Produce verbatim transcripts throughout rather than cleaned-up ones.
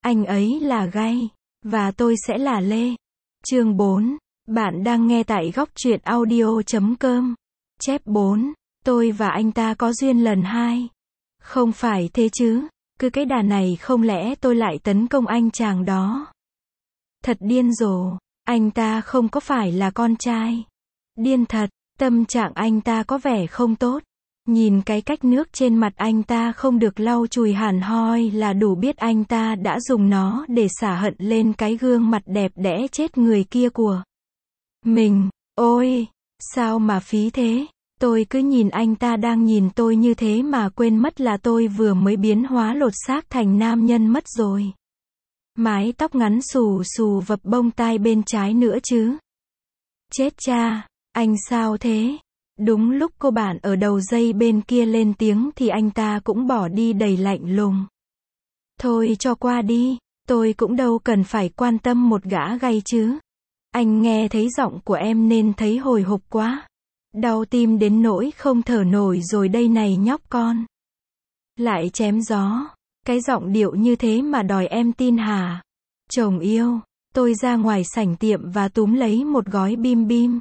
Anh ấy là Gay, và tôi sẽ là Lê. Chương bốn. Bạn đang nghe tại góc truyện audio chấm com. Chép bốn. Tôi và anh ta có duyên lần hai. Không phải thế chứ, cứ cái đà này không lẽ tôi lại tấn công anh chàng đó. Thật điên rồ, anh ta không có phải là con trai. Điên thật, tâm trạng anh ta có vẻ không tốt. Nhìn cái cách nước trên mặt anh ta không được lau chùi hẳn hoi là đủ biết anh ta đã dùng nó để xả hận lên cái gương mặt đẹp đẽ chết người kia của mình. Ôi, sao mà phí thế? Tôi cứ nhìn anh ta đang nhìn tôi như thế mà quên mất là tôi vừa mới biến hóa lột xác thành nam nhân mất rồi. Mái tóc ngắn xù xù vập bông tai bên trái nữa chứ. Chết cha, anh sao thế? Đúng lúc cô bạn ở đầu dây bên kia lên tiếng thì anh ta cũng bỏ đi đầy lạnh lùng. Thôi cho qua đi, tôi cũng đâu cần phải quan tâm một gã gay chứ. Anh nghe thấy giọng của em nên thấy hồi hộp quá. Đau tim đến nỗi không thở nổi rồi đây này nhóc con. Lại chém gió, cái giọng điệu như thế mà đòi em tin hả? Chồng yêu, tôi ra ngoài sảnh tiệm và túm lấy một gói bim bim.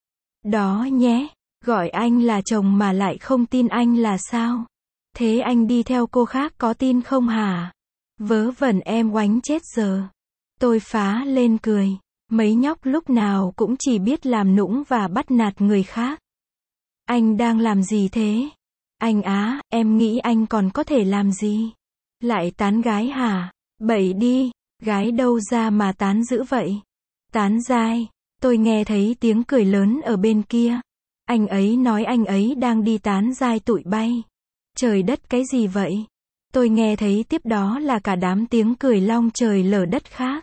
Đó nhé. Gọi anh là chồng mà lại không tin anh là sao? Thế anh đi theo cô khác có tin không hả? Vớ vẩn em oánh chết giờ. Tôi phá lên cười. Mấy nhóc lúc nào cũng chỉ biết làm nũng và bắt nạt người khác. Anh đang làm gì thế? Anh á, em nghĩ anh còn có thể làm gì? Lại tán gái hả? Bậy đi, gái đâu ra mà tán dữ vậy? Tán dai. Tôi nghe thấy tiếng cười lớn ở bên kia. Anh ấy nói anh ấy đang đi tán dai tụi bay. Trời đất cái gì vậy? Tôi nghe thấy tiếp đó là cả đám tiếng cười long trời lở đất khác.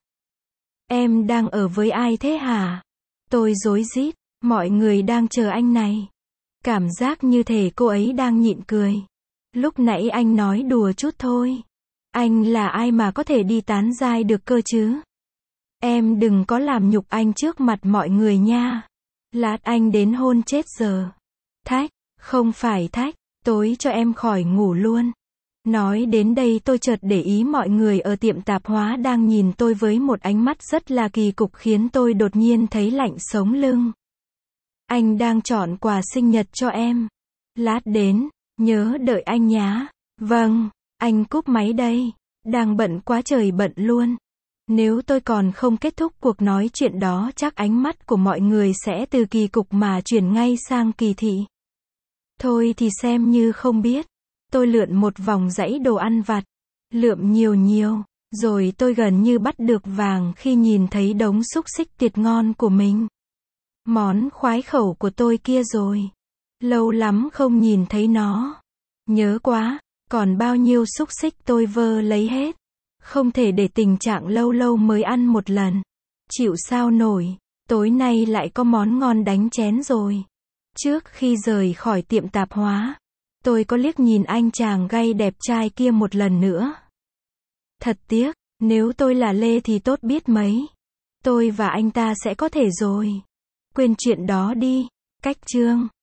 Em đang ở với ai thế hả? Tôi rối rít, mọi người đang chờ anh này. Cảm giác như thể cô ấy đang nhịn cười. Lúc nãy anh nói đùa chút thôi. Anh là ai mà có thể đi tán dai được cơ chứ? Em đừng có làm nhục anh trước mặt mọi người nha. Lát anh đến hôn chết giờ. Thách, không phải thách, tối cho em khỏi ngủ luôn. Nói đến đây tôi chợt để ý mọi người ở tiệm tạp hóa đang nhìn tôi với một ánh mắt rất là kỳ cục khiến tôi đột nhiên thấy lạnh sống lưng. Anh đang chọn quà sinh nhật cho em. Lát đến, nhớ đợi anh nhá. Vâng, anh cúp máy đây. Đang bận quá trời bận luôn. Nếu tôi còn không kết thúc cuộc nói chuyện đó chắc ánh mắt của mọi người sẽ từ kỳ cục mà chuyển ngay sang kỳ thị. Thôi thì xem như không biết. Tôi lượn một vòng dãy đồ ăn vặt. Lượm nhiều nhiều. Rồi tôi gần như bắt được vàng khi nhìn thấy đống xúc xích tuyệt ngon của mình. Món khoái khẩu của tôi kia rồi. Lâu lắm không nhìn thấy nó. Nhớ quá. Còn bao nhiêu xúc xích tôi vơ lấy hết. Không thể để tình trạng lâu lâu mới ăn một lần. Chịu sao nổi. Tối nay lại có món ngon đánh chén rồi. Trước khi rời khỏi tiệm tạp hóa, tôi có liếc nhìn anh chàng gay đẹp trai kia một lần nữa. Thật tiếc, nếu tôi là Lê thì tốt biết mấy. Tôi và anh ta sẽ có thể rồi. Quên chuyện đó đi. Cách chương.